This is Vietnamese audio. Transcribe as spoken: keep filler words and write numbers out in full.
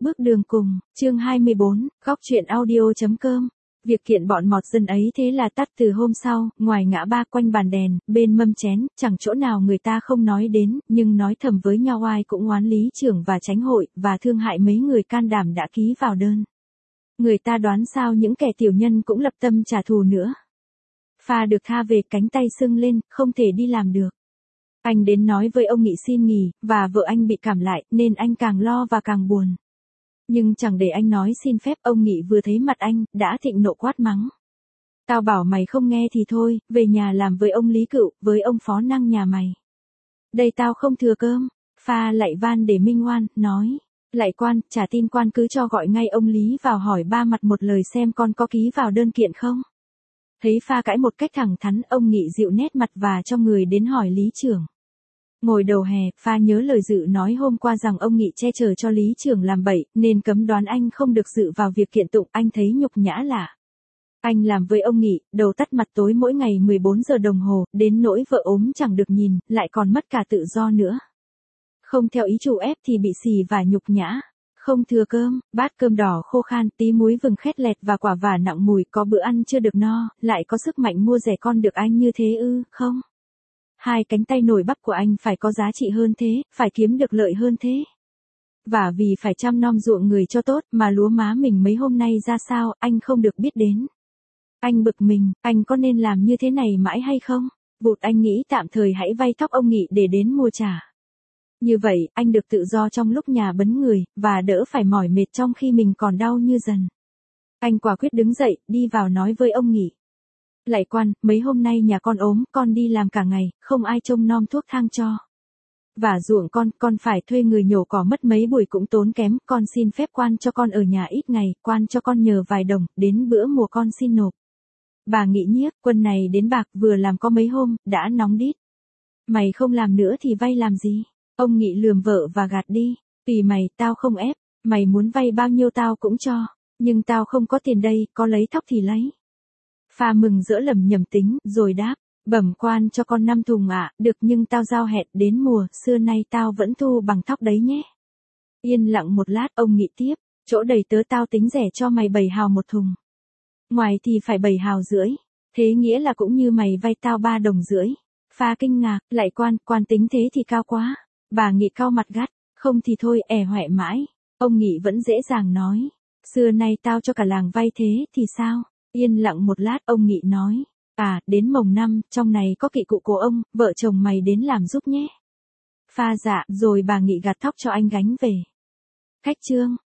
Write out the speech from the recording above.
bước đường cùng, chương hai mươi bốn, góc chuyện audio.com. Việc kiện bọn mọt dân ấy thế là tắt từ hôm sau, ngoài ngã ba quanh bàn đèn, bên mâm chén, chẳng chỗ nào người ta không nói đến, nhưng nói thầm với nhau ai cũng oán lý trưởng và chánh hội, và thương hại mấy người can đảm đã ký vào đơn. Người ta đoán sao những kẻ tiểu nhân cũng lập tâm trả thù nữa. Pha được tha về, cánh tay sưng lên, không thể đi làm được. Anh đến nói với ông Nghị xin nghỉ, và vợ anh bị cảm lại, nên anh càng lo và càng buồn. Nhưng chẳng để anh nói xin phép, ông Nghị vừa thấy mặt anh, đã thịnh nộ quát mắng. Tao bảo mày không nghe thì thôi, về nhà làm với ông Lý Cựu, với ông phó năng nhà mày. Đây tao không thừa cơm. Pha lạy van để minh oan, nói. Lạy quan, trả tin quan cứ cho gọi ngay ông Lý vào hỏi ba mặt một lời xem con có ký vào đơn kiện không. Thấy Pha cãi một cách thẳng thắn, ông Nghị dịu nét mặt và cho người đến hỏi lý trưởng. Ngồi đầu hè, Pha nhớ lời dự nói hôm qua rằng ông Nghị che chở cho lý trưởng làm bậy, nên cấm đoán anh không được dự vào việc kiện tụng. Anh thấy nhục nhã lạ. Anh làm với ông Nghị, đầu tắt mặt tối mỗi ngày mười bốn giờ đồng hồ, đến nỗi vợ ốm chẳng được nhìn, lại còn mất cả tự do nữa. Không theo ý chủ ép thì bị xì và nhục nhã. Không thừa cơm, bát cơm đỏ khô khan, tí muối vừng khét lẹt và quả vả nặng mùi, có bữa ăn chưa được no, lại có sức mạnh mua rẻ con được anh như thế ư, không? Hai cánh tay nổi bắp của anh phải có giá trị hơn thế, phải kiếm được lợi hơn thế. Và vì phải chăm nom ruộng người cho tốt, mà lúa má mình mấy hôm nay ra sao, anh không được biết đến. Anh bực mình, anh có nên làm như thế này mãi hay không? Bụt anh nghĩ tạm thời hãy vay thóc ông Nghị để đến mua trả. Như vậy, anh được tự do trong lúc nhà bấn người, và đỡ phải mỏi mệt trong khi mình còn đau như dần. Anh quả quyết đứng dậy, đi vào nói với ông Nghị. Lạy quan, mấy hôm nay nhà con ốm, con đi làm cả ngày, không ai trông nom thuốc thang cho. Và ruộng con, con phải thuê người nhổ cỏ mất mấy buổi cũng tốn kém, con xin phép quan cho con ở nhà ít ngày, quan cho con nhờ vài đồng, đến bữa mùa con xin nộp. Bà Nghị nhiếc, quân này đến bạc vừa làm có mấy hôm, đã nóng đít. Mày không làm nữa thì vay làm gì? Ông Nghị lườm vợ và gạt đi. Tùy mày, tao không ép, mày muốn vay bao nhiêu tao cũng cho, nhưng tao không có tiền đây, có lấy thóc thì lấy. Pha mừng rỡ lẩm nhẩm tính, rồi đáp, bẩm quan cho con năm thùng ạ, à, được nhưng tao giao hẹn đến mùa, xưa nay tao vẫn thu bằng thóc đấy nhé. Yên lặng một lát, ông Nghị tiếp, chỗ đầy tớ tao tính rẻ cho mày bảy hào một thùng. Ngoài thì phải bảy hào rưỡi, thế nghĩa là cũng như mày vay tao ba đồng rưỡi. Pha kinh ngạc, lạy quan, quan tính thế thì cao quá. Bà Nghị cau mặt gắt, không thì thôi, ẻ hoẹ mãi. Ông Nghị vẫn dễ dàng nói, xưa nay tao cho cả làng vay thế thì sao? Yên lặng một lát, ông Nghị nói, à, đến mồng năm, trong này có kỵ cụ của ông, vợ chồng mày đến làm giúp nhé. Pha dạ, rồi bà Nghị gạt thóc cho anh gánh về. Khách trương.